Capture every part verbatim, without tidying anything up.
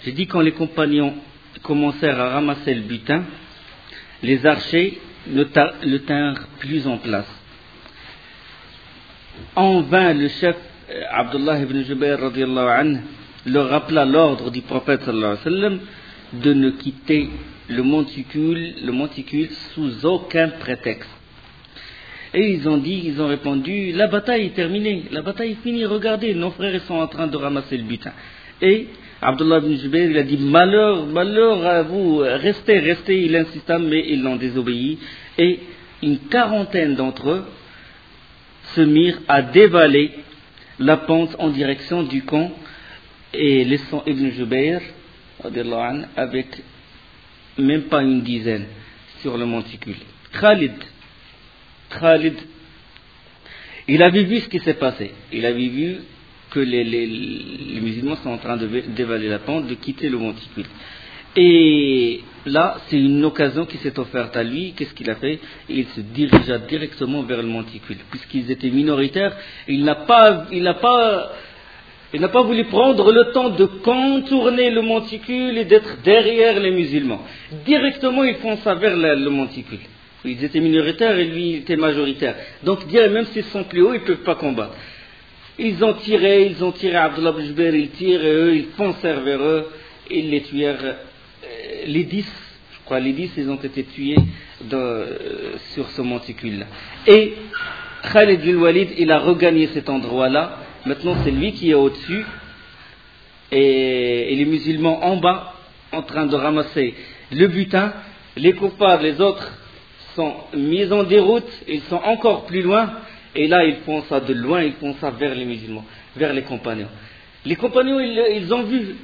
J'ai dit quand les compagnons commencèrent à ramasser le butin, les archers ne le tinrent plus en place. En vain, le chef Abdullah ibn Jubayr radiyallahu anhu leur rappela l'ordre du prophète sallallahu alayhi wa sallam de ne quitter le monticule, le monticule sous aucun prétexte. Et ils ont dit, ils ont répondu, la bataille est terminée, la bataille est finie, regardez, nos frères ils sont en train de ramasser le butin. Et Abdullah ibn Jubayr, il a dit, malheur, malheur à vous, restez, restez, il insista, mais ils l'ont désobéi. Et une quarantaine d'entre eux se mirent à dévaler la pente en direction du camp et laissant Ibn Jubayr avec même pas une dizaine sur le monticule. Khalid, Khalid, il avait vu ce qui s'est passé. Il avait vu que les, les, les musulmans sont en train de dévaler la pente, de quitter le monticule. Et là, c'est une occasion qui s'est offerte à lui. Qu'est-ce qu'il a fait? Il se dirigea directement vers le monticule. Puisqu'ils étaient minoritaires, il n'a pas, il n'a pas, il n'a pas voulu prendre le temps de contourner le monticule et d'être derrière les musulmans. Directement, il fonça vers le, le monticule. Ils étaient minoritaires et lui était majoritaire. Donc, même s'ils sont plus hauts, ils ne peuvent pas combattre. Ils ont tiré, ils ont tiré Abdullah ibn Jubayr, ils tirent et eux, ils foncèrent vers eux. Ils les tuèrent. Les dix, je crois, les dix, ils ont été tués de, euh, sur ce monticule-là. Et Khalid bin Walid, il a regagné cet endroit-là. Maintenant, c'est lui qui est au-dessus. Et, et les musulmans en bas, en train de ramasser le butin. Les coupables, les autres, sont mis en déroute. Ils sont encore plus loin. Et là, ils font ça de loin, ils font ça vers les musulmans, vers les compagnons. Les compagnons, ils, ils ont vu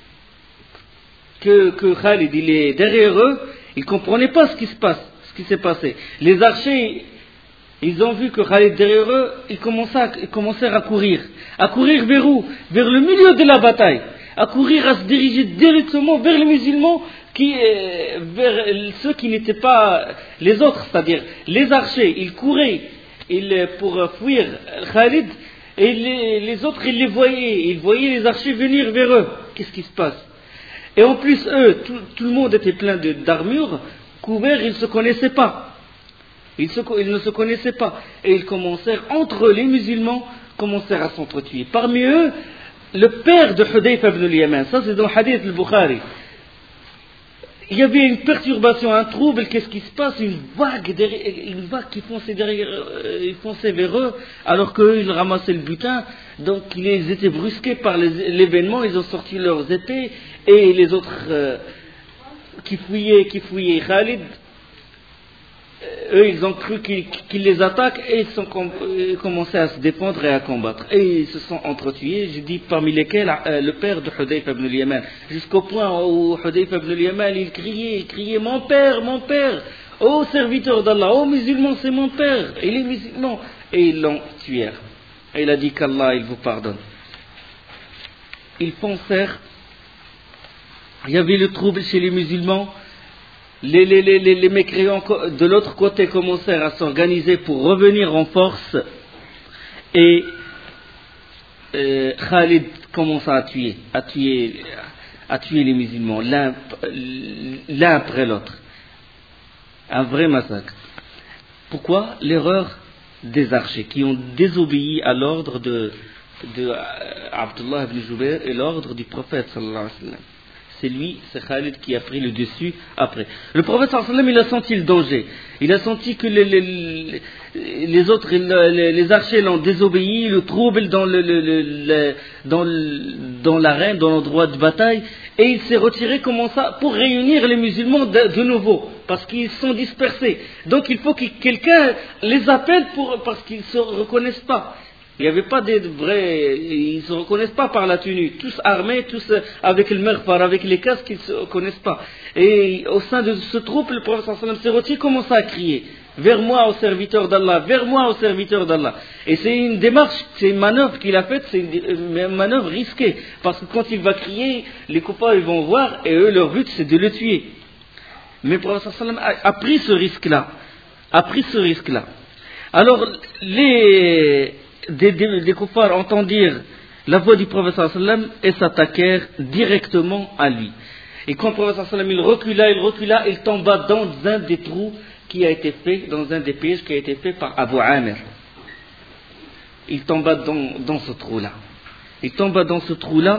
que, que Khalid, il est derrière eux, ils ne comprenaient pas ce qui se passe, ce qui s'est passé. Les archers, ils ont vu que Khalid derrière eux, ils commencèrent, ils commencèrent à courir. À courir vers où? Vers le milieu de la bataille. À courir, à se diriger directement vers les musulmans, qui, euh, vers ceux qui n'étaient pas les autres, c'est-à-dire les archers, ils couraient ils, pour fuir Khalid, et les, les autres, ils les voyaient, ils voyaient les archers venir vers eux. Qu'est-ce qui se passe? Et en plus, eux, tout, tout le monde était plein de, d'armures, couverts, ils ne se connaissaient pas. Ils, se, ils ne se connaissaient pas. Et ils commencèrent, entre les musulmans, commencèrent à s'entretuer. Parmi eux, le père de Hudayfa ibn al-Yaman, ça c'est dans le hadith al-Bukhari. Il y avait une perturbation, un trouble, qu'est-ce qui se passe? Une vague, derrière, une vague qui fonçait, derrière, euh, fonçait vers eux, alors qu'eux, ils ramassaient le butin. Donc, ils étaient brusqués par les, l'événement, ils ont sorti leurs épées, et les autres euh, qui fouillaient, qui fouillaient Khalid, eux, ils ont cru qu'ils, qu'ils les attaquent, et ils ont com- commencé à se défendre et à combattre. Et ils se sont entretués, je dis parmi lesquels euh, le père de Hudayfa ibn al-Yaman, jusqu'au point où Hudayfa ibn al-Yaman, il criait, il criait, mon père, mon père, ô serviteur d'Allah, ô musulman, c'est mon père, et les musulmans, et ils l'ont tué. Et il a dit qu'Allah, il vous pardonne. Ils pensèrent, il y avait le trouble chez les musulmans. Les, les, les, les mécréants de l'autre côté commencèrent à s'organiser pour revenir en force, et euh, Khalid commença à tuer, à tuer, à tuer les musulmans, l'un, l'un après l'autre. Un vrai massacre. Pourquoi? L'erreur des archers qui ont désobéi à l'ordre de, de Abdullah ibn Jubayr et l'ordre du prophète sallallahu alayhi wa sallam. C'est lui, c'est Khalid qui a pris le dessus après. Le prophète sallallahu alayhi wa sallam, il a senti le danger. Il a senti que les, les, les autres, les, les archers l'ont désobéi, le trouble dans, le, le, le, dans, le, dans l'arène, dans l'endroit de bataille, et il s'est retiré comment ça, pour réunir les musulmans de, de nouveau, parce qu'ils sont dispersés. Donc il faut que quelqu'un les appelle pour, parce qu'ils ne se reconnaissent pas. Il n'y avait pas de vrais, ils ne se reconnaissent pas par la tenue, tous armés, tous avec le merfar, avec les casques, ils ne se reconnaissent pas. Et au sein de ce troupe, le prophète sallallahu alayhi wa sallam s'est retiré, commence à crier, vers moi au serviteur d'Allah, vers moi au serviteur d'Allah. Et c'est une démarche, c'est une manœuvre qu'il a faite, c'est une manœuvre risquée, parce que quand il va crier, les coupables vont voir, et eux, leur but c'est de le tuer. Mais le prophète sallallahu alayhi wa sallam a, a pris ce risque-là, a pris ce risque-là. Alors, les... Des, des, des kuffars entendirent la voix du prophète sallallahu alayhi wa sallam et s'attaquèrent directement à lui. Et quand le prophète sallallahu alayhi wa sallam il recula, il recula, il tomba dans un des trous qui a été fait, dans un des pièges qui a été fait par Abu Amir. Il tomba dans, dans ce trou-là. Il tomba dans ce trou-là.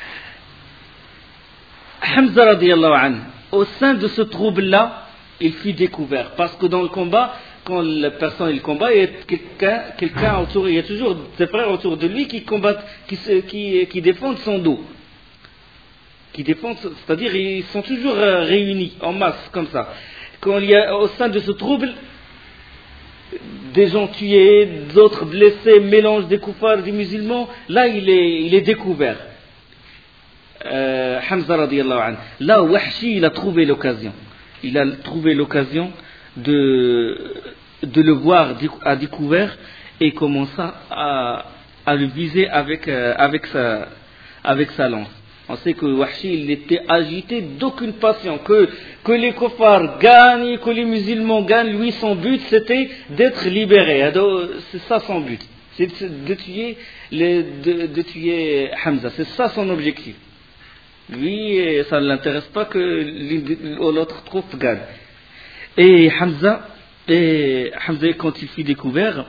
Hamza radiyallahu anhu, au sein de ce trouble-là, il fut découvert. Parce que dans le combat, quand la personne il combat, il y a quelqu'un, quelqu'un autour, il y a toujours des frères autour de lui qui combattent, qui, qui, qui défendent son dos. Qui défendent, c'est-à-dire ils sont toujours réunis en masse comme ça. Quand il y a au sein de ce trouble des gens tués, d'autres blessés, mélange des koufars, des musulmans, là il est, il est découvert. Euh, Hamza radiyallahu anhu. Là, Wahshi il a trouvé l'occasion. Il a trouvé l'occasion de, de le voir à découvert et commença à, à le viser avec, euh, avec, sa, avec sa lance. On sait que Wahshi il était agité d'aucune passion, que, que les koufars gagnent, que les musulmans gagnent. Lui, son but c'était d'être libéré. C'est ça son but, c'est de tuer, les, de, de tuer Hamza. C'est ça son objectif. Lui, ça ne l'intéresse pas que l'autre troupe gagne. Et Hamza, et Hamza, quand il fut découvert,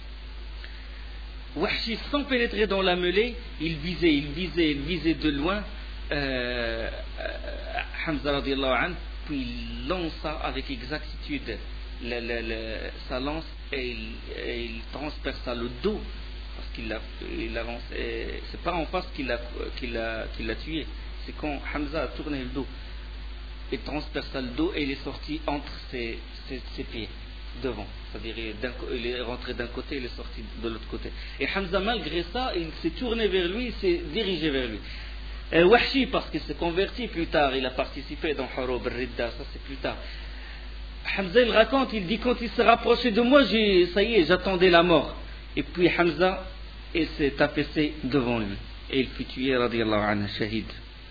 Wahshi, sans pénétrer dans la mêlée, il visait, il visait, il visait de loin euh, Hamza radiyallahu anhu, puis il lança avec exactitude le, le, le, sa lance et il, et il transperça le dos, parce qu'il l'a, il a lancé, c'est pas en face qu'il l'a, qu'il a, qu'il l'a tué, c'est quand Hamza a tourné le dos, il transperça le dos et il est sorti entre ses, ses, ses pieds. Devant, c'est-à-dire il est rentré d'un côté, il est sorti de l'autre côté. Et Hamza, malgré ça, il s'est tourné vers lui, il s'est dirigé vers lui. Et Wahshi, parce qu'il s'est converti plus tard, il a participé dans Hurub al-Ridda, ça c'est plus tard. Hamza il raconte, il dit quand il s'est rapproché de moi, j'ai, ça y est, j'attendais la mort. Et puis Hamza, il s'est affaissé devant lui. Et il fut tué, radiyallahu anhu, shahid.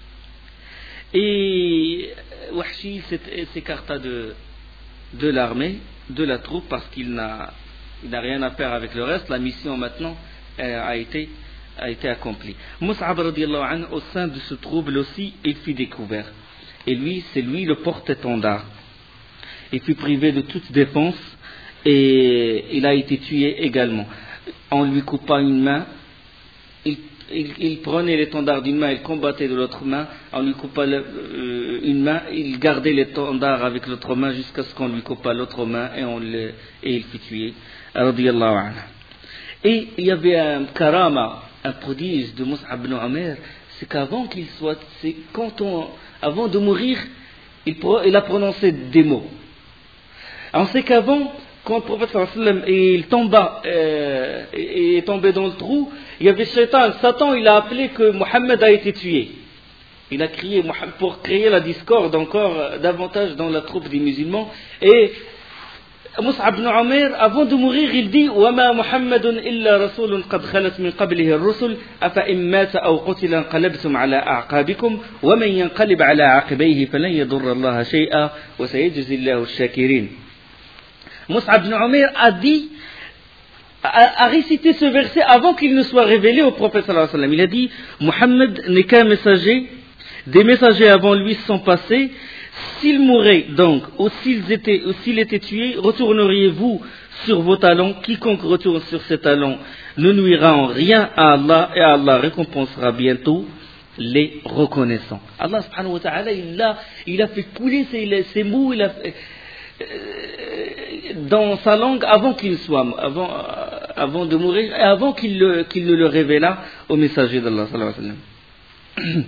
Et Wahshi s'écarta de, de l'armée, de la troupe, parce qu'il n'a, il n'a rien à faire avec le reste. La mission maintenant a été, a été accomplie. Mus'ab radiyallahu anhu, au sein de ce trouble aussi, il fut découvert. Et lui, c'est lui le porte-étendard. Il fut privé de toute défense et il a été tué également. On lui coupa une main. Il, il, il prenait l'étendard d'une main, il combattait de l'autre main. On lui coupa le, euh, une main, il gardait l'étendard avec l'autre main jusqu'à ce qu'on lui coupa l'autre main et, on le, et il fut tué. Radiyallahu anhu. Et il y avait un karama, un prodige de Mus'ab ibn Umair, c'est qu'avant qu'il soit, c'est quand on, avant de mourir, il, il a prononcé des mots. On sait qu'avant, quand le prophète sallallahu alayhi wa sallam il tomba, euh, et est tombé dans le trou, il y avait Shaitan, Satan, il a appelé que Mohammed a été tué. Il a crié pour créer la discorde encore davantage dans la troupe des musulmans. Et Mus'ab ibn Umair, avant de mourir, il dit وَمَا مُحَمَّدٌ إِلَّا رَسُولٌ قَدْ خَلَتْ مِنْ قَبْلِهِ الرُّسُلُ أَفَإِنْ مَاتَ أَوْ قُتِلَ انقلبتم على أعقابكم ومن ينقلب على عقبيه فلن يضر الله شيئا وسيجزي الله الشاكرين. Mus'ab ibn Umair a dit, a, a récité ce verset avant qu'il ne soit révélé au prophète sallallahu alayhi wa sallam. Il a dit, Mohammed n'est qu'un messager, des messagers avant lui sont passés. S'ils mouraient donc, ou s'ils étaient, ou s'ils étaient tués, retourneriez-vous sur vos talons? Quiconque retourne sur ses talons ne nuira en rien à Allah, et Allah récompensera bientôt les reconnaissants. Allah subhanahu wa ta'ala, il a, il a fait couler ses, ses mots, il a fait, dans sa langue avant qu'il soit, avant, avant de mourir, et avant qu'il, le, qu'il ne le révélât au messager d'Allah sallallahu alayhi wa sallam.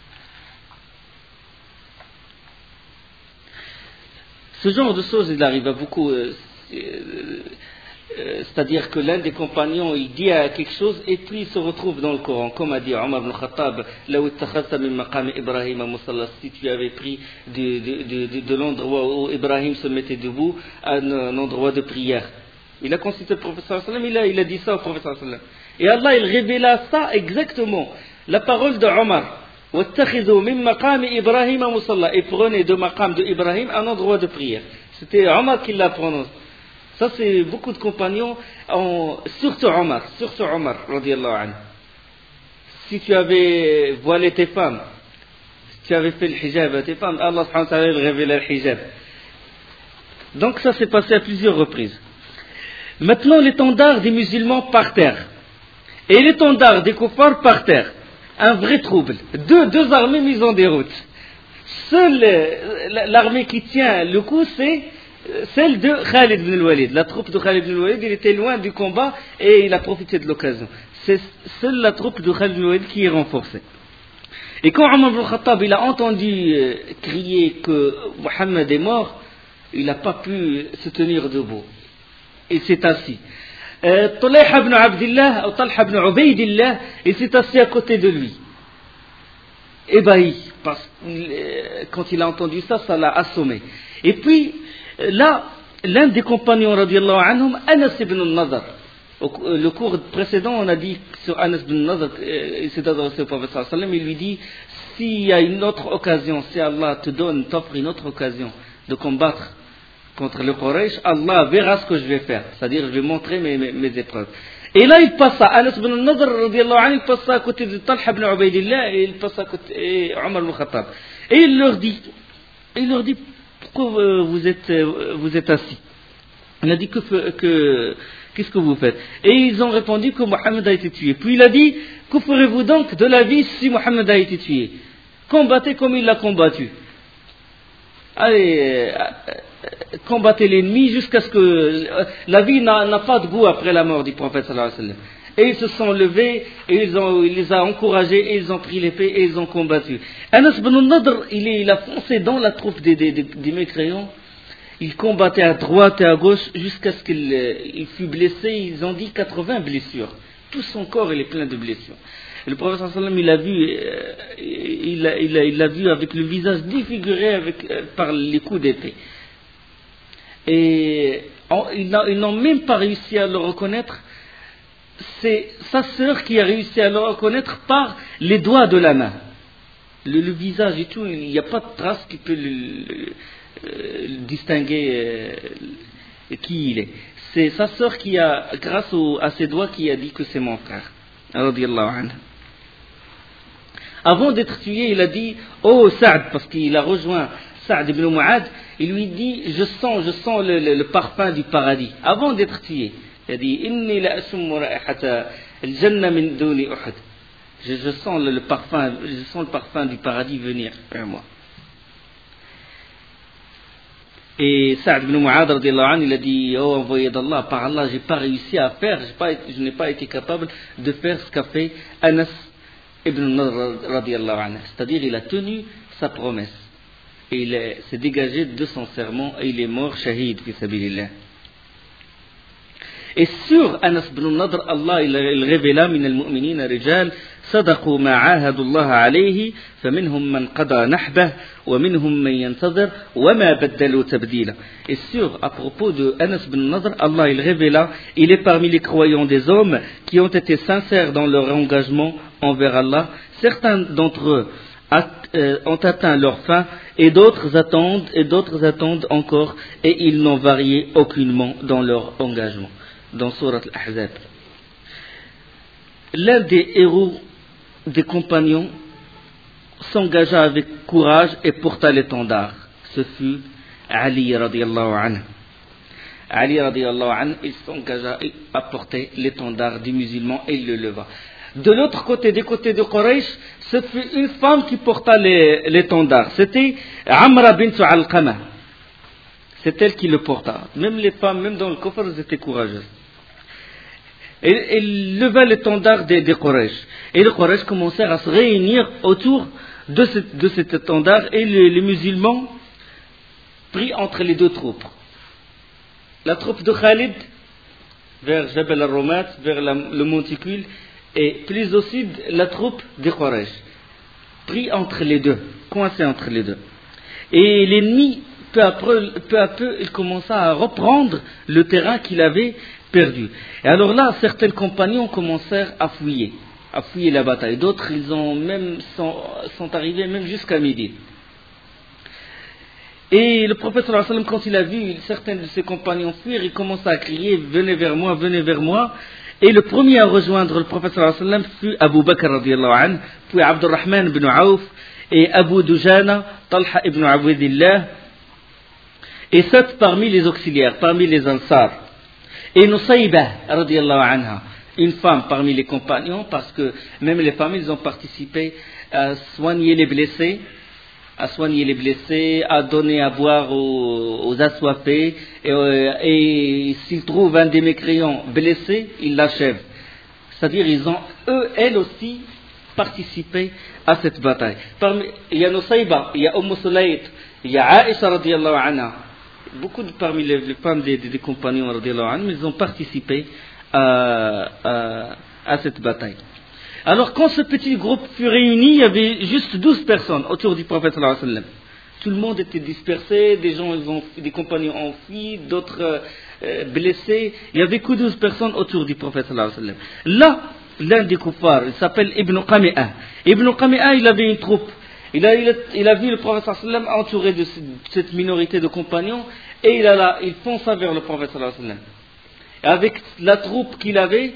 Ce genre de choses, il arrive à beaucoup, euh, euh, c'est-à-dire que l'un des compagnons, il dit à quelque chose et puis il se retrouve dans le Coran, comme a dit Omar ibn Khattab, si tu avais pris de, de, de, de, de l'endroit où Ibrahim se mettait debout, un, un endroit de prière. Il a consulté le prophète sallallahu alayhi wa sallam, il a, il a dit ça au prophète sallallahu alayhi wa sallam. Et Allah, il révéla ça exactement, la parole de Omar. Et prenez de maqam de Ibrahim un endroit de prière. C'était Omar qui l'a prononcé. Ça, c'est beaucoup de compagnons, en, surtout Omar, surtout Omar, radiyallahu anhu. si tu avais voilé tes femmes, si tu avais fait le hijab à tes femmes, Allah subhanahu wa ta'ala révélait le hijab. Donc ça s'est passé à plusieurs reprises. Maintenant, l'étendard des musulmans par terre et l'étendard des kuffars par terre. Un vrai trouble. Deux, deux armées mises en déroute. Seule l'armée qui tient le coup, c'est celle de Khalid ibn al-Walid. La troupe de Khalid ibn al-Walid, il était loin du combat et il a profité de l'occasion. C'est seule la troupe de Khalid ibn al-Walid qui est renforcée. Et quand Omar ibn Khattab il a entendu crier que Mohammed est mort, il n'a pas pu se tenir debout. Il s'est assis. Euh, Talha ibn Abdillah, ou Talha ibn Ubaydillah, il s'est assis à côté de lui. Ébahi, parce que euh, quand il a entendu ça, ça l'a assommé. Et puis, là, l'un des compagnons, radiallahu anhum, Anas ibn al-Nadr. Au le cours précédent, on a dit sur Anas ibn al-Nadr, euh, il s'est adressé au prophète sallallahu alayhi wa sallam, il lui dit, s'il y a une autre occasion, si Allah te donne, t'offre une autre occasion de combattre contre le Quraysh, Allah verra ce que je vais faire. C'est-à-dire, je vais montrer mes, mes, mes épreuves. Et là, il passe à Anas ibn al-Nadr, radiallahu anhu, il passe à côté de Talha ibn Ubaydillah, et il passe à côté et Omar ibn Khattab. Et il leur dit, il leur dit, pourquoi vous êtes, vous êtes assis? Il a dit, que, que, qu'est-ce que vous faites? Et ils ont répondu que Mohammed a été tué. Puis il a dit, que ferez-vous donc de la vie si Mohammed a été tué? Combattez comme il l'a combattu. Allez, combattez l'ennemi jusqu'à ce que la vie n'a, n'a pas de goût après la mort du prophète sallallahu alayhi wa sallam. Et ils se sont levés, et ils ont, il les a encouragés, et ils ont pris l'épée, et ils ont combattu. Anas ibn al-Nadr, il, il a foncé dans la troupe des, des, des, des mécréants. Il combattait à droite et à gauche jusqu'à ce qu'il il fût blessé. Ils ont dit quatre-vingts blessures. Tout son corps il est plein de blessures. Et le prophète sallallahu alayhi wa sallam, il a vu, il a, il a, il a vu avec le visage défiguré avec, par les coups d'épée. Et ils n'ont même pas réussi à le reconnaître. C'est sa sœur qui a réussi à le reconnaître par les doigts de la main. Le, le visage et tout, il n'y a pas de trace qui peut le, le, le distinguer euh, qui il est. C'est sa sœur qui a, grâce au, à ses doigts, qui a dit que c'est mon frère. Radiyallahu anhu. Avant d'être tué, il a dit, oh Saad, parce qu'il a rejoint Saad ibn Mu'ad, il lui dit, je sens, je sens le, le, le parfum du paradis. Avant d'être tué, il a dit, inni la asummu ra'ihata al-janna min duni Uhud. Je, je sens le, le parfum, je sens le parfum du paradis venir vers moi. Et Saad ibn Mu'ad, radiyallahu anhu, il a dit, oh envoyé d'Allah, par Allah, j'ai pas réussi à faire, pas, je n'ai pas été capable de faire ce qu'a fait Anas ibn Nadr, radiyallahu anhu. C'est-à-dire, il a tenu sa promesse. Et il est, s'est dégagé de son serment et il est mort shahid fi sabilillah. Et sur Anas ibn Nadr, Allah il, il révéla min al-mu'minina rijal صدقوا ما عاهدوا الله عليه فمنهم من قضى نحبه ومنهم من ينتظر وما بدلوا تبديلا. Et sur à propos de Anas ibn Nadr, Allah il révéla, il est parmi les croyants des hommes qui ont été sincères dans leur engagement envers Allah. Certains d'entre eux ont atteint leur fin et d'autres attendent et d'autres attendent encore et ils n'ont varié aucunement dans leur engagement. Dans Surat Al-Ahzab, l'un des héros des compagnons s'engagea avec courage et porta l'étendard. Ce fut Ali radiyallahu anhu. Ali radiyallahu anhu, il s'engagea à porter l'étendard des musulmans et il le leva. De l'autre côté, des côtés de Quraysh, ce fut une femme qui porta les, l'étendard. C'était Amra bint Alqama. C'est elle qui le porta. Même les femmes, même dans le coffre, elles étaient courageuses. Et il leva l'étendard des, des Quraysh. Et les Quraysh commencèrent à se réunir autour de, ce, de cet étendard et les, les musulmans pris entre les deux troupes. La troupe de Khalid vers Jabal al-Rumat, vers la, le monticule, et plus au sud la troupe des Quraysh, pris entre les deux, coincés entre les deux. Et l'ennemi, peu à peu, peu, à peu il commença à reprendre le terrain qu'il avait perdu. Et alors là, certains compagnons commencèrent à fouiller, à fouiller la bataille. D'autres, ils ont même sont, sont arrivés même jusqu'à midi. Et le prophète sallallahu alayhi wa sallam, quand il a vu certains de ses compagnons fuir, il commença à crier, venez vers moi, venez vers moi. Et le premier à rejoindre le prophète sallallahu alayhi wa sallam fut Abu Bakr radiallahu anhu, puis Abdurrahman ibn Auf, et Abu Dujana, Talha ibn Ubaydillah, et sept parmi les auxiliaires, parmi les Ansar. Et Nusayba radiallahu anha, une femme parmi les compagnons, parce que même les femmes, ils ont participé à soigner les blessés, à soigner les blessés, à donner à boire aux, aux assoiffés, et, et s'ils trouvent un des mécréants blessé, ils l'achèvent. C'est-à-dire, ils ont, eux, elles aussi, participé à cette bataille. Parmi, il y a Nusayba, il y a Umm Sulayt, il y a Aïcha radiallahu anha, beaucoup de, parmi les, les femmes des, des, des compagnons radiallahu anha, ils ont participé à, à, à cette bataille. Alors quand ce petit groupe fut réuni, il y avait juste douze personnes autour du prophète sallallahu alayhi wa sallam. Tout le monde était dispersé, des gens, ils ont, des compagnons ont fui, d'autres euh, blessés. Il n'y avait que douze personnes autour du prophète sallallahu alayhi wa sallam. Là, l'un des kuffars, il s'appelle Ibn Qami'a. Ibn Qami'a, il avait une troupe. Il a, il a, il a vu le prophète sallallahu alayhi wa sallam entouré de cette minorité de compagnons, et il, a là, il fonça vers le prophète sallallahu alayhi wa sallam. Et avec la troupe qu'il avait,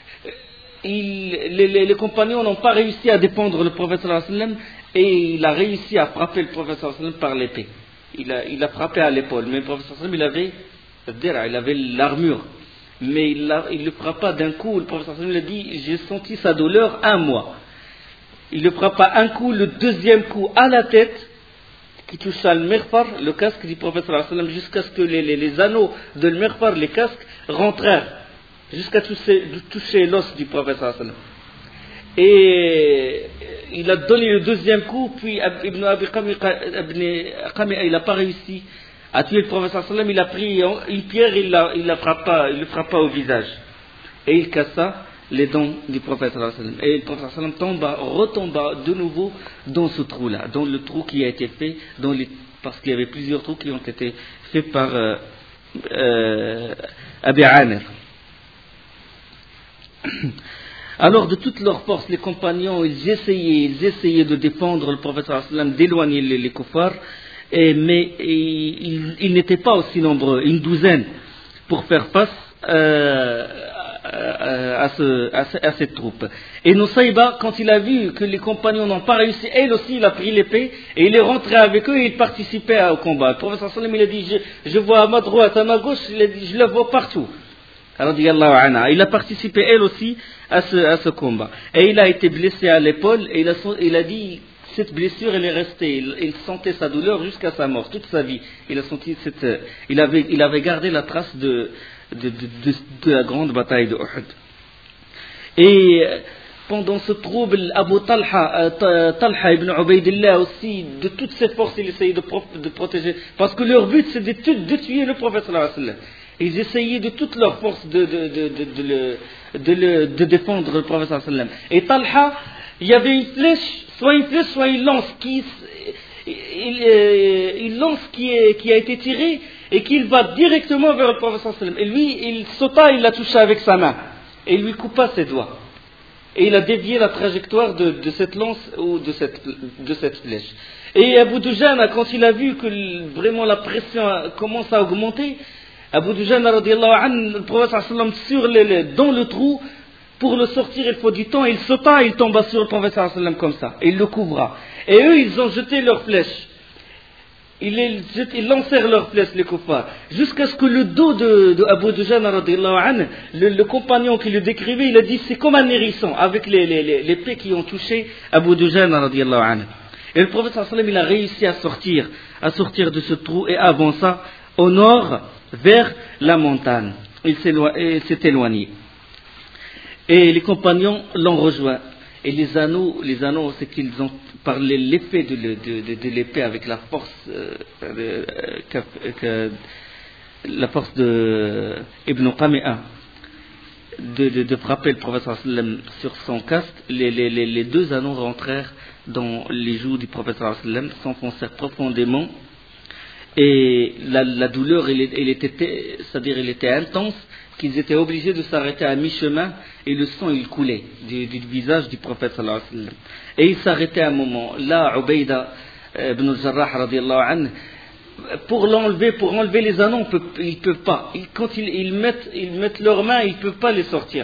Il, les, les, les compagnons n'ont pas réussi à défendre le prophète sallallahu alayhi wa sallam, et il a réussi à frapper le prophète sallallahu alayhi wa sallam par l'épée. Il a, il a frappé à l'épaule, mais le prophète sallallahu alayhi wa sallam, il avait, il avait l'armure, mais il ne le frappa d'un coup. Le prophète sallallahu alayhi wa sallam a dit, j'ai senti sa douleur un mois. Il le frappa un coup, le deuxième coup à la tête, qui toucha le mirfar, le casque du prophète sallallahu alayhi wa sallam, jusqu'à ce que les, les, les anneaux de le mirfar, les casques, rentrèrent jusqu'à toucher, toucher l'os du prophète sallallahu alayhi wa sallam. Et il a donné le deuxième coup, puis Ibn Abi Qami'a, il n'a pas réussi à tuer le prophète sallallahu alayhi wa sallam. Il a pris une pierre, il, la, il, la frappa, il le frappa au visage, et il cassa les dents du prophète sallallahu alayhi wa sallam. Et le prophète sallallahu alayhi wa sallam tomba, retomba de nouveau dans ce trou-là, dans le trou qui a été fait, dans les, parce qu'il y avait plusieurs trous qui ont été faits par euh, euh, Abi Amir. Alors de toute leur force, les compagnons, ils essayaient, ils essayaient de défendre le prophète sallallahu alayhi wa sallam, d'éloigner les, les kuffars, et, mais et, ils, ils n'étaient pas aussi nombreux, une douzaine, pour faire face euh, à, à, ce, à, ce, à cette troupe. Et Nusayba, quand il a vu que les compagnons n'ont pas réussi, elle aussi, il a pris l'épée, et il est rentré avec eux, et il participait au combat. Le prophète sallallahu alayhi wa sallam, il a dit, je, je vois à ma droite, à ma gauche, il a dit, je la vois partout. Il a participé elle aussi à ce, à ce combat, et il a été blessé à l'épaule, et il a, il a dit, cette blessure elle est restée, il, il sentait sa douleur jusqu'à sa mort, toute sa vie. Il a senti cette, il avait, il avait gardé la trace de, de, de, de, de la grande bataille de Uhud. Et pendant ce trouble, Abu Talha, Talha ibn Ubaydillah aussi, de toutes ses forces, il essayait de, pro, de protéger, parce que leur but c'est de, de tuer le prophète sallallahu alayhi wa sallam. Ils essayaient de toute leur force de, de, de, de, de, le, de, le, de défendre le prophète sallallahu alayhi wa sallam. Et Talha, il y avait une flèche, soit une flèche, soit une lance qui, il, une lance qui, est, qui a été tirée et qui va directement vers le prophète sallallahu alayhi wa sallam. Et lui, il sauta, il la toucha avec sa main et il lui coupa ses doigts. Et il a dévié la trajectoire de, de cette lance ou de cette, de cette flèche. Et Abu Dujana, quand il a vu que vraiment la pression commence à augmenter, Abu Dujana radiallahu anhu, le prophète sallallahu alayhi wa sallam, sur les, dans le trou, pour le sortir il faut du temps, il sauta, il tomba sur le prophète sallallahu alayhi wa sallam comme ça, et il le couvra. Et eux, ils ont jeté leurs flèches. Ils, ils lancèrent leurs flèches, les kuffars, jusqu'à ce que le dos de, de Abu Dujana radiallahu anhu, le, le compagnon qui le décrivait, il a dit c'est comme un hérisson, avec les, les, les, les plaies qui ont touché Abu Dujana radiallahu anhu. Et le prophète sallallahu alayhi wa sallam, il a réussi à sortir, à sortir de ce trou et avança au nord, vers la montagne. Il s'est éloigné. Et les compagnons l'ont rejoint. Et les anneaux, les anneaux, c'est qu'ils ont parlé l'effet de, de, de, de l'épée avec la force, euh, de, que, la force de Ibn Qami'a de, de, de frapper le prophète sallallahu alayhi wa sallam sur son casque. Les, les, les, les deux anneaux rentrèrent dans les joues du prophète sallallahu alayhi wa sallam, s'enfoncèrent profondément. Et la, la douleur, elle, elle était, c'est-à-dire, elle était intense, qu'ils étaient obligés de s'arrêter à mi-chemin, et le sang, il coulait du, du visage du prophète sallallahu alayhi wa sallam. Et ils s'arrêtaient à un moment. Là, Ubayda ibn al-Jarrah radiallahu anhu, pour l'enlever, pour enlever les anneaux, ils ne peuvent pas. Ils, quand ils, ils, mettent, ils mettent leurs mains, ils ne peuvent pas les sortir.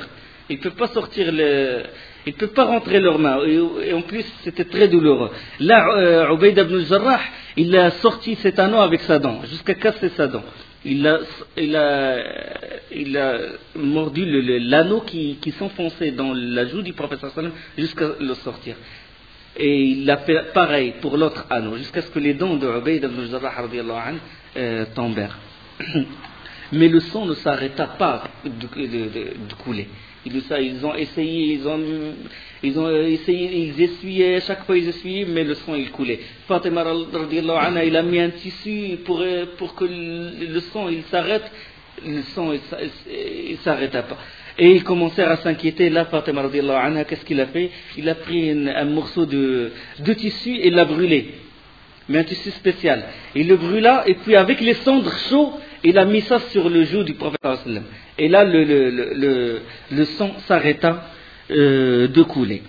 Ils ne peuvent pas sortir le... Ils ne peuvent pas rentrer leurs mains. Et, et en plus, c'était très douloureux. Là, euh, Ubayd ibn al-Jarrah, il a sorti cet anneau avec sa dent, jusqu'à casser sa dent. Il a, il a, il a mordu le, le, l'anneau qui, qui s'enfonçait dans la joue du prophète sallallahu alayhi wa sallam jusqu'à le sortir. Et il a fait pareil pour l'autre anneau, jusqu'à ce que les dents de Ubayd ibn al-Jarrah radiyallahu anhu euh, tombèrent. Mais le sang ne s'arrêta pas de, de, de, de couler. Ils, ils ont essayé, ils ont, ils ont essayé, ils essuyaient, chaque fois ils essuyaient, mais le sang il coulait. Fatima radiyallahu anha, il a mis un tissu pour, pour que le, le sang il s'arrête, le sang il ne s'arrêta pas. Et ils commencèrent à s'inquiéter. Là, Fatima radiyallahu anha, qu'est-ce qu'il a fait? Il a pris une, un morceau de, de tissu et l'a brûlé. Mais un tissu spécial. Il le brûla et puis avec les cendres chaudes, il a mis ça sur le joug du prophète sallallahu alayhi wa sallam. Et là, le, le, le, le, le sang s'arrêta euh, de couler.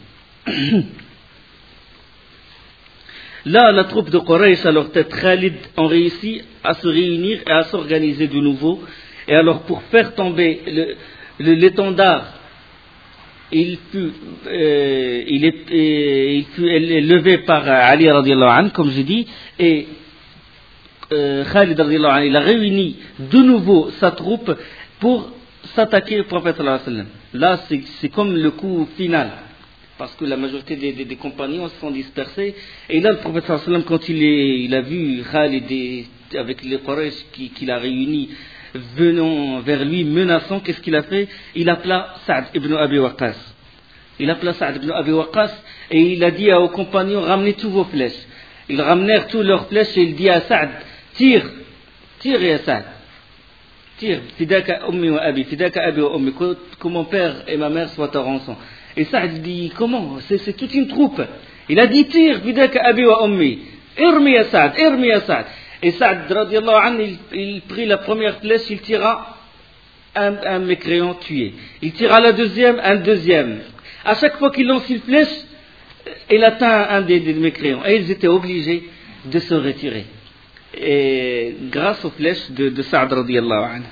Là, la troupe de Quraysh, à leur tête Khalid, ont réussi à se réunir et à s'organiser de nouveau. Et alors, pour faire tomber le, le, l'étendard, il fut, euh, il est, euh, il fut levé par Ali radiallahu anhu, comme je dis, et euh, Khalid radiallahu anhu, il a réuni de nouveau sa troupe pour s'attaquer au prophète sallallahu alayhi wa sallam. Là, c'est, c'est comme le coup final, parce que la majorité des, des, des compagnons se sont dispersés. Et là, le prophète sallallahu alayhi wa sallam, quand il, est, il a vu Khalid et, avec les Quraysh qui, qu'il a réunis, venant vers lui, menaçant, qu'est-ce qu'il a fait? Il appela Sa'd ibn Abi Waqqas. Il appela Sa'd ibn Abi Waqqas et il a dit aux compagnons, ramenez tous vos flèches. Ils ramenèrent tous leurs flèches et il dit à Sa'd, tire, tire ya Sa'd, tire, fidaka ummi wa abi, fidaka abi wa ummi, que mon père et ma mère soient en rançon. Et Sa'd dit, comment? C'est, c'est toute une troupe. Il a dit, tire, fidaka abi wa ummi, irmi ya Sa'd, irmi ya Sa'd. Et Sa'd, radiallahu anhu, il, il prit la première flèche, il tira un, un mécréant tué. Il tira la deuxième, un deuxième. À chaque fois qu'il lance une flèche, il atteint un des, des mécréants. Et ils étaient obligés de se retirer. Et grâce aux flèches de, de Sa'd, radiallahu anhu.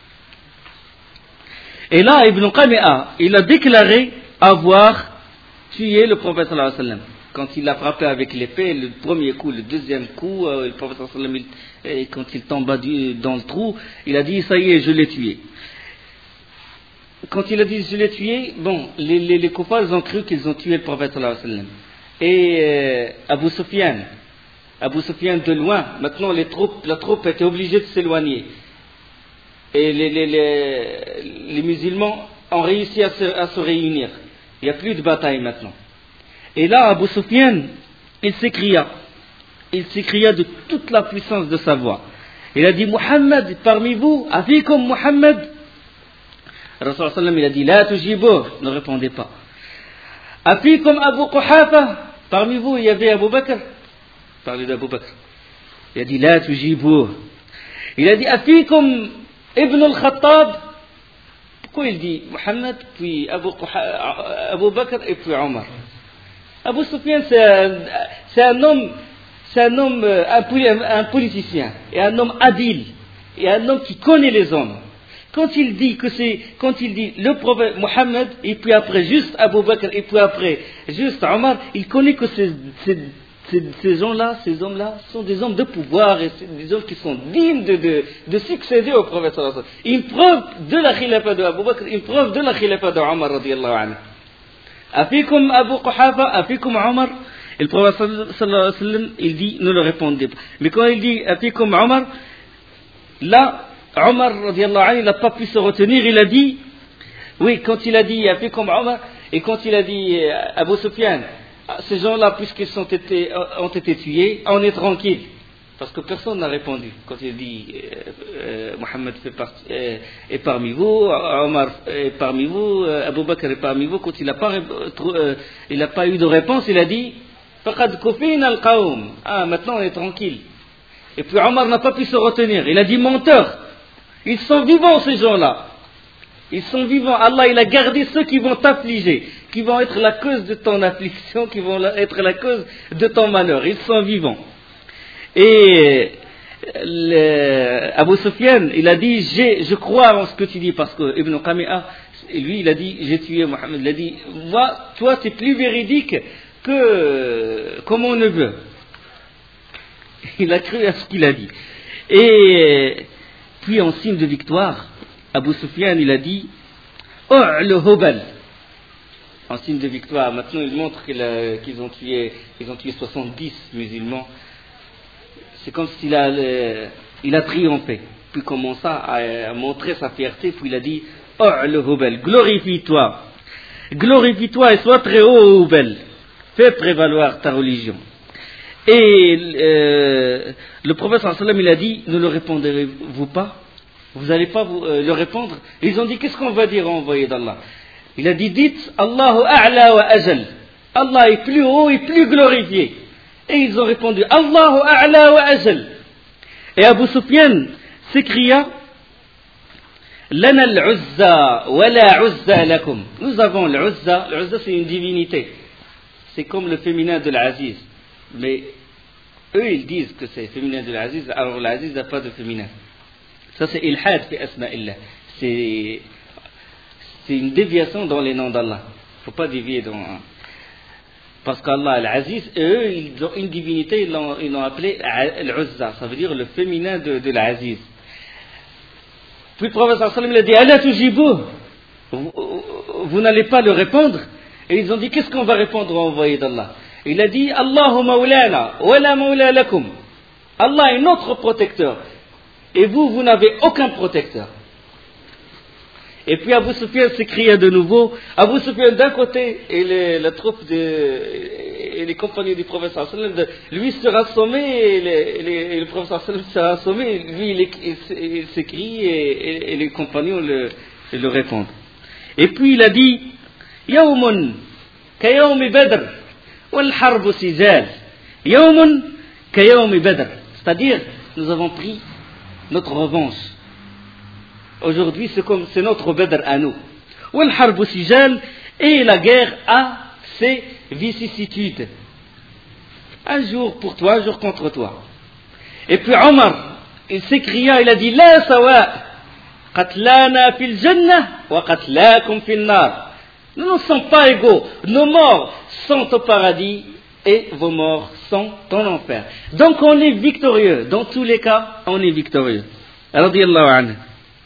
Et là, Ibn Qami'a, il a déclaré avoir tué le prophète sallallahu alayhi wa sallam. Quand il l'a frappé avec l'épée, le premier coup, le deuxième coup, euh, le prophète sallallahu alayhi wa sallam, il, quand il tomba du, dans le trou, il a dit, ça y est, je l'ai tué. Quand il a dit, je l'ai tué, bon, les, les, les kuffars, ils ont cru qu'ils ont tué le prophète sallallahu alayhi wa sallam. Et euh, Abu Sufyan, Abu Sufyan de loin, maintenant les troupes, la troupe était obligée de s'éloigner. Et les, les, les, les musulmans ont réussi à se, à se réunir. Il n'y a plus de bataille maintenant. Et là, Abu Sufyan, il s'écria. Il s'écria de toute la puissance de sa voix. Il a dit, Muhammad, parmi vous, afikum Muhammad. Rasul sallam, il a dit, la tujibu, ne répondez pas. Afikum Abu Quhafa, parmi vous, il y avait Abu Bakr. Parlez d'Abu Bakr. Il a dit, la tujibu. Il a dit, afikum Ibn al-Khattab. Pourquoi il dit Muhammad, puis Abu, Quha, Abu Bakr et puis Omar? Abu Sufyan, c'est un, c'est un homme, c'est un homme, un, un politicien, et un homme habile, et un homme qui connaît les hommes. Quand il dit que c'est, quand il dit le prophète Mohammed, et puis après juste Abu Bakr, et puis après juste Omar, il connaît que ces, ces, ces, ces gens-là, ces hommes-là, sont des hommes de pouvoir, et des hommes qui sont dignes de, de, de succéder au prophète sallallahu alayhi wa sallam. Une preuve de la khilafa de Abu Bakr, une preuve de la khilafa de Omar radiyallahu anhu. Afikum Abu Quhafa, afikum Omar. Et le prophète sallallahu alayhi wa sallam, il dit, ne le répondez pas. Mais quand il dit afikum Omar, là, Omar radiallahu anhu, il n'a pas pu se retenir, il a dit, oui, quand il a dit afikum Omar, et quand il a dit Abu Sufyan, ces gens-là, puisqu'ils sont été, ont été tués, on est tranquille. Parce que personne n'a répondu. Quand il dit euh, euh, Mohammed fait partie, euh, est parmi vous, Omar est parmi vous, euh, Abu Bakr est parmi vous, quand il n'a pas, euh, il n'a pas eu de réponse, il a dit Faqad kufina al-qawm. Ah, maintenant on est tranquille. Et puis Omar n'a pas pu se retenir. Il a dit menteur. Ils sont vivants ces gens-là. Ils sont vivants. Allah, il a gardé ceux qui vont t'affliger, qui vont être la cause de ton affliction, qui vont être la cause de ton malheur. Ils sont vivants. Et le, Abu Sufyan, il a dit, j'ai, je crois en ce que tu dis, parce que Ibn Qami'a, Et lui, il a dit, j'ai tué Mohammed. Il a dit, moi, toi, tu es plus véridique que, que mon neveu. Il a cru à ce qu'il a dit. Et puis, en signe de victoire, Abu Sufyan, il a dit, oh, le Hubal. En signe de victoire. Maintenant, il montre qu'il a, qu'ils ont tué, ils ont tué soixante-dix musulmans. C'est comme s'il a, le, il a triomphé. Puis, il commença à, à montrer sa fierté. Puis, il a dit, oh, le Hubal, glorifie-toi. Glorifie-toi et sois très haut, Hubal. Fais prévaloir ta religion. Et euh, le prophète sallallahu alayhi wa sallam, il a dit, ne le répondrez-vous pas? Vous n'allez pas vous, euh, le répondre? Et ils ont dit, qu'est-ce qu'on va dire, envoyé d'Allah? Il a dit, dites, Allahu a'la wa ajal. Allah est plus haut et plus glorifié. Et ils ont répondu, Allahu a'la wa ajal. Et Abu Sufyan s'écria, Lana al-Uzza wa la Uzza lakum. Nous avons l'Uzza. L'Uzza, c'est une divinité. C'est comme le féminin de l'Aziz. Mais eux, ils disent que c'est féminin de l'Aziz, alors l'Aziz n'a pas de féminin. Ça, c'est ilhad fi asma'illah. C'est, c'est une déviation dans les noms d'Allah. Il ne faut pas dévier dans... Parce qu'Allah, l'Aziz, eux, ils ont une divinité, ils l'ont, ils l'ont appelé l'Uzza. Ça veut dire le féminin de, de l'Aziz. Puis le prophète sallallahu alayhi wa sallam, il a dit, Ala tujibu, vous, vous n'allez pas le répondre? Et ils ont dit, qu'est-ce qu'on va répondre au envoyé d'Allah? Il a dit, Allahu mawlana, wa la mawla lakum. Allah est notre protecteur. Et vous, vous n'avez aucun protecteur. Et puis Abu Sufyan s'écria de nouveau, Abu Sufyan d'un côté, et les, la troupe de, et les compagnons du prophète sallallahu alayhi wa sallam, lui sera assommé, et, les, les, et le prophète sallallahu alayhi wa sallam sera assommé, lui il, il, il s'écrie, et, et, et les compagnons le, le répondent. Et puis il a dit, Yawmun ka yawmi badr, wal harbu sijal. Yawmun ka yawmi badr. C'est-à-dire, nous avons pris notre revanche. Aujourd'hui, c'est comme, c'est notre Badr à nous. Wal harbu sijal, et la guerre a ses vicissitudes. Un jour pour toi, un jour contre toi. Et puis Omar, il s'écria, il a dit, La sawa, qatlana fil jannah, wa qatlakum fil nar. Nous ne sommes pas égaux. Nos morts sont au paradis et vos morts sont en enfer. Donc on est victorieux. Dans tous les cas, on est victorieux. Radiyallahu anhu.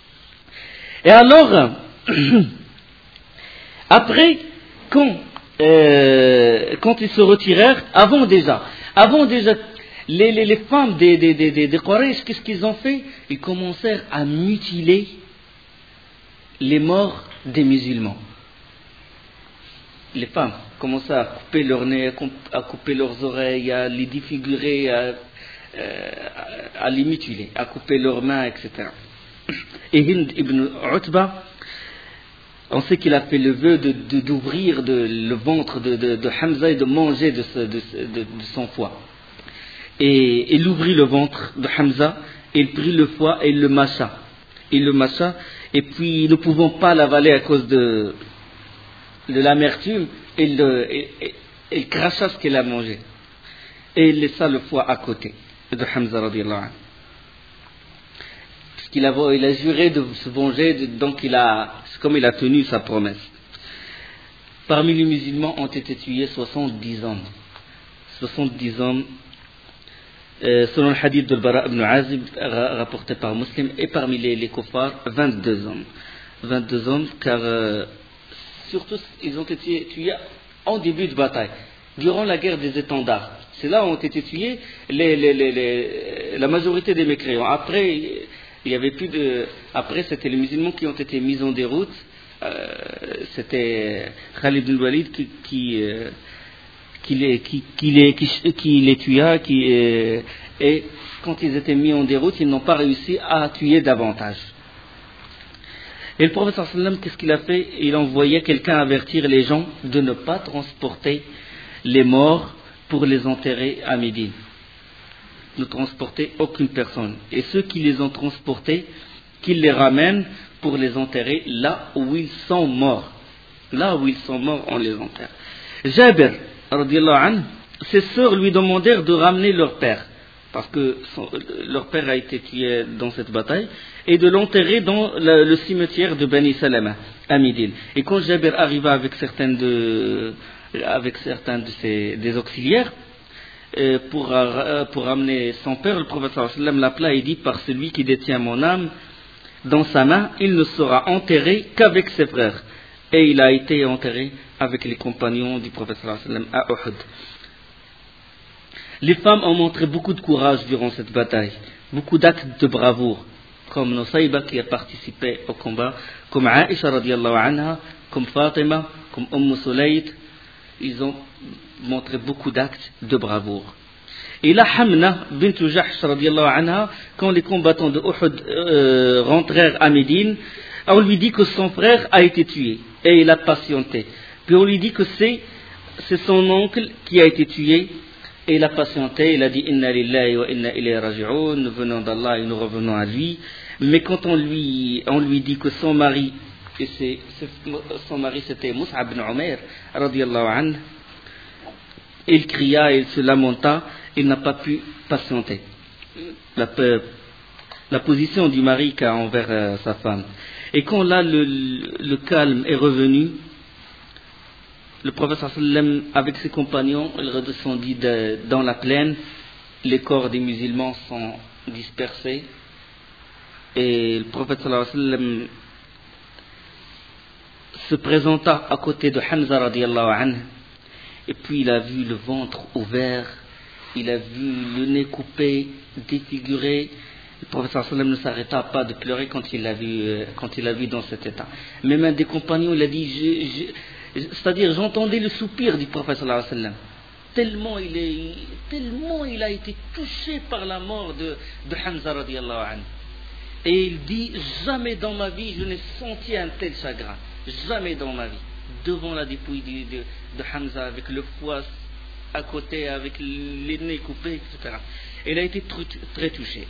Et alors, après, quand, euh, quand ils se retirèrent, avant déjà, avant déjà, les, les, les femmes des, des, des, des, des Quraysh, qu'est-ce qu'ils ont fait? Ils commencèrent à mutiler les morts des musulmans. Les femmes commençaient à couper leur nez, à couper leurs oreilles, à les défigurer, à, à les mutiler, à couper leurs mains, et cetera. Et Hind ibn Utba, on sait qu'il a fait le vœu de, de, d'ouvrir de, le ventre de, de, de Hamza et de manger de, ce, de, de, de son foie. Et il ouvrit le ventre de Hamza, et il prit le foie et il le mâcha. Il le mâcha, et puis ne pouvant pas l'avaler à cause de, de l'amertume, il, le, il, il cracha ce qu'il a mangé. Et il laissa le foie à côté de Hamza radiyallahu anhu. Qu'il a, il a juré de se venger, donc il a, c'est comme il a tenu sa promesse. Parmi les musulmans ont été tués soixante-dix hommes. soixante-dix hommes, euh, selon le hadith de Bara ibn Azib, rapporté par Muslim, et parmi les, les kuffars, vingt-deux hommes. vingt-deux hommes, car euh, surtout ils ont été tués en début de bataille, durant la guerre des étendards. C'est là où ont été tués les, les, les, les, la majorité des mécréants. Après, il y avait plus de. Après, c'était les musulmans qui ont été mis en déroute. Euh, c'était Khalid ibn Walid qui, qui, euh, qui, les, qui, qui, les, qui, qui les tua. Qui, euh, et quand ils étaient mis en déroute, ils n'ont pas réussi à tuer davantage. Et le prophète sallallahu alayhi wa sallam, qu'est-ce qu'il a fait? Il envoyait quelqu'un avertir les gens de ne pas transporter les morts pour les enterrer à Médine. Ne transporter aucune personne. Et ceux qui les ont transportés, qu'ils les ramènent pour les enterrer là où ils sont morts. Là où ils sont morts, on les enterre. Jabir, radiyallahu anhu, ses sœurs lui demandèrent de ramener leur père. parce que son, leur père a été tué dans cette bataille, et de l'enterrer dans le, le cimetière de Bani Salama, à Médine. Et quand Jabir arriva avec certains de, avec certains de ses des auxiliaires, euh, pour, euh, pour amener son père, le prophète sallallahu alayhi wa sallam l'appela et dit: par celui qui détient mon âme dans sa main, il ne sera enterré qu'avec ses frères. Et il a été enterré avec les compagnons du prophète sallallahu alayhi wa sallam à Uhud. Les femmes ont montré beaucoup de courage durant cette bataille, beaucoup d'actes de bravoure, comme Nusayba qui a participé au combat, comme Aïcha radiallahu anha, comme Fatima, comme Umm Sulayd. Ils ont montré beaucoup d'actes de bravoure. Et là, Hamna bint Jahsh radiallahu anha, quand les combattants de Uhud euh, rentrèrent à Médine, on lui dit que son frère a été tué, et il a patienté. Puis on lui dit que c'est, c'est son oncle qui a été tué, et il a patienté, il a dit Inna lillahi wa inna ilayhi raji'un, nous venons d'Allah et nous revenons à lui. Mais quand on lui, on lui dit que son mari, et c'est, c'est, son mari c'était Mus'ab ibn Umair, radiallahu anhu, il cria, il se lamenta, il n'a pas pu patienter. La, la position du mari qu'a envers euh, sa femme. Et quand là le, le calme est revenu, le prophète sallam avec ses compagnons, il redescendit de, dans la plaine, les corps des musulmans sont dispersés, et le prophète sallam se présenta à côté de Hamza radiallahu anhu, et puis il a vu le ventre ouvert, il a vu le nez coupé, défiguré. Le prophète sallam ne s'arrêta pas de pleurer quand il l'a vu, quand il l'a vu dans cet état. Même un des compagnons, il a dit, je, je, c'est-à-dire j'entendais le soupir du prophète sallallahu alayhi wa sallam. Tellement il, est, tellement il a été touché par la mort de, de Hamza radiallahu anhu. Et il dit, jamais dans ma vie je n'ai senti un tel chagrin. Jamais dans ma vie. Devant la dépouille de, de, de Hamza, avec le foie à côté, avec les nez coupés, et cetera. Il a été très, très touché.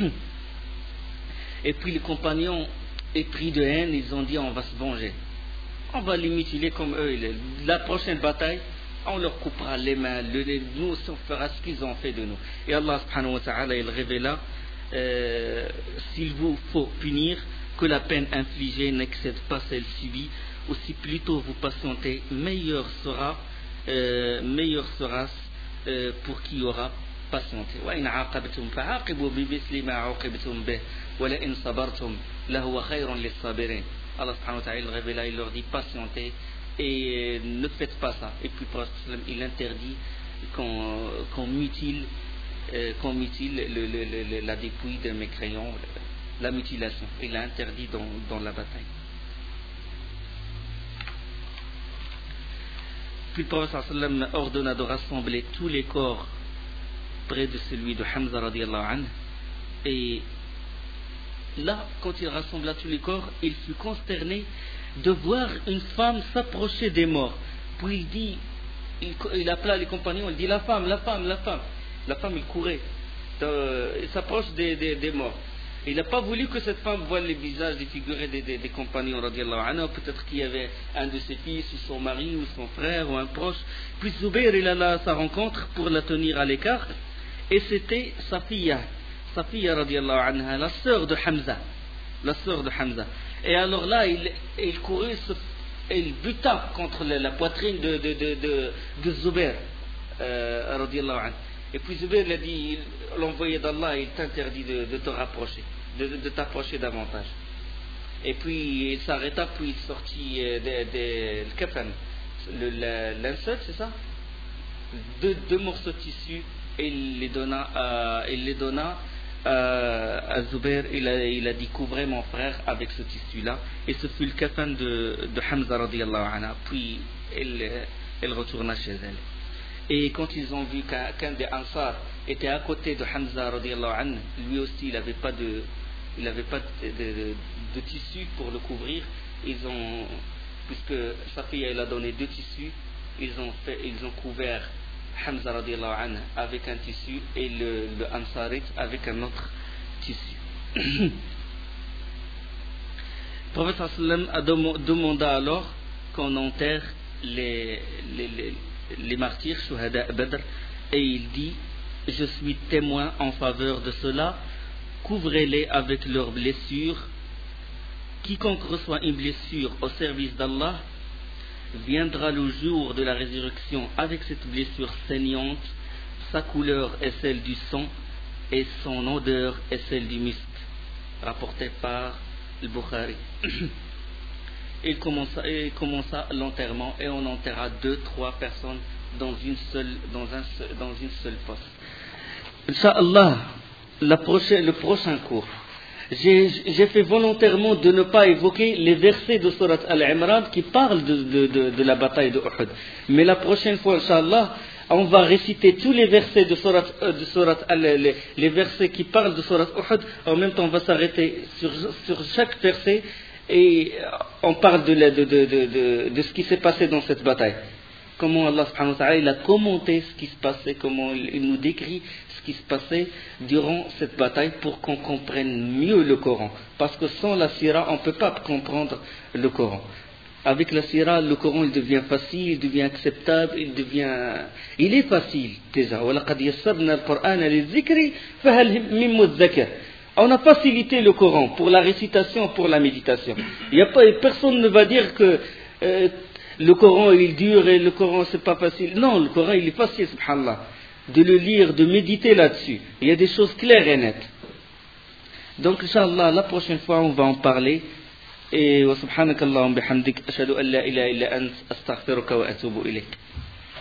Et puis les compagnons, épris de haine, ils ont dit on va se venger. On va les mutiler comme eux. La prochaine bataille, on leur coupera les mains, le, les, nous on fera ce qu'ils ont fait de nous. Et Allah subhanahu wa ta'ala, il révéla euh, s'il vous faut punir, que la peine infligée n'excède pas celle subie, ou si plutôt vous patientez, meilleur sera, euh, meilleur sera euh, pour qui aura patienté. وإن عاقبتم فعاقبوا بمثل ما عوقبتم به ولئن صبرتم لهو خير للصابرين. Allah subhanahu wa ta'ala, il révéla, il leur dit patientez et ne faites pas ça. Et puis il interdit qu'on, qu'on mutile, euh, qu'on mutile le, le, le, la dépouille de mécréants, la mutilation. Il l'a interdit dans, dans la bataille. Puis le prophète sallam ordonna de rassembler tous les corps près de celui de Hamza radiallahu anhu. Et là, quand il rassembla tous les corps, il fut consterné de voir une femme s'approcher des morts. Puis il dit, il, il appela les compagnons, il dit la femme, la femme, la femme. La femme, il courait, de, il s'approche des, des, des morts. Il n'a pas voulu que cette femme voie les visages défigurés des, des, des compagnons radiallahu anhu. Peut-être qu'il y avait un de ses fils, ou son mari, ou son frère, ou un proche. Puis Zubair, il alla à sa rencontre pour la tenir à l'écart. Et c'était Safiya, Safiya radiallahu anha, la sœur de Hamza, la sœur de Hamza. Et alors là, il, il courut, il buta contre la, la poitrine de, de, de, de, de Zubair, euh, radiallahu anhu. Et puis Zubair l'a dit, l'envoyé d'Allah, il t'interdit de, de te rapprocher, de, de t'approcher davantage. Et puis il s'arrêta, puis il sortit euh, de, de, le kafan, le, la, l'insert, c'est ça, deux, deux morceaux de tissu. Et il les donna à, il les donna à, à Zubair. Il a, il a dit couvrez mon frère avec ce tissu-là. Et ce fut le kafan de, de Hamza radiallahu anha. Puis elle, elle retourna chez elle. Et quand ils ont vu qu'un, qu'un des Ansar était à côté de Hamza radiallahu anhu, lui aussi il n'avait pas de, il n'avait pas de, de, de, de tissu pour le couvrir. Ils ont, puisque sa fille elle a donné deux tissus, ils ont fait, ils ont couvert Hamza radiallahu anhu avec un tissu et le, le Ansarit avec un autre tissu. Le prophète sallam a demanda alors qu'on enterre les, les, les, les martyrs, Shuhada Badr, et il dit je suis témoin en faveur de cela. Couvrez-les avec leurs blessures. Quiconque reçoit une blessure au service d'Allah viendra le jour de la résurrection avec cette blessure saignante. Sa couleur est celle du sang et son odeur est celle du musc. Rapporté par le Bukhari. Il commença, il commença l'enterrement et on enterra deux, trois personnes dans une seule, dans un, dans une seule fosse. Inch'Allah, la prochaine, le prochain cours, j'ai, j'ai fait volontairement de ne pas évoquer les versets de Surat Al-Imran qui parlent de, de, de, de la bataille de Uhud. Mais la prochaine fois, Inch'Allah, on va réciter tous les versets de Surat, de Surat les, les versets qui parlent de Surat Uhud. En même temps, on va s'arrêter sur, sur chaque verset et on parle de, de, de, de, de, de ce qui s'est passé dans cette bataille. Comment Allah subhanahu wa ta'ala il a commenté ce qui se passait, comment il nous décrit ce qui se passait durant cette bataille pour qu'on comprenne mieux le Coran. Parce que sans la sira, on ne peut pas comprendre le Coran. Avec la sira, le Coran il devient facile, il devient acceptable, il devient... Il est facile déjà. On a facilité le Coran pour la récitation, pour la méditation. Il y a pas, personne ne va dire que euh, le Coran il est dur et le Coran c'est pas facile. Non, le Coran il est facile, subhanallah. De le lire, de méditer là-dessus. Il y a des choses claires et nettes. Donc, Inch'Allah, la prochaine fois on va en parler. Et wa subhanakallahumma bihamdik ashhadu an la ilaha illa ant astaghfiruka wa atubu ilayk.